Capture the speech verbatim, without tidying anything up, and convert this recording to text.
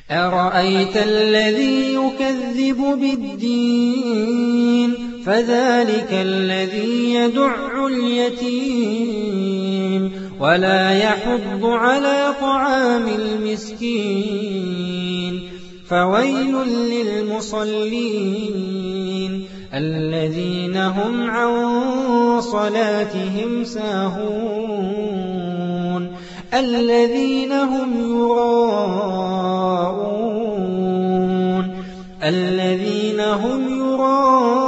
أرأيت الذي يكذب بالدين فذلك الذي يدع اليتيم ولا يحض على طعام المسكين فويل للمصلين الذين هم عن صلاتهم ساهون الذين هم يراءون الذين هم يراءون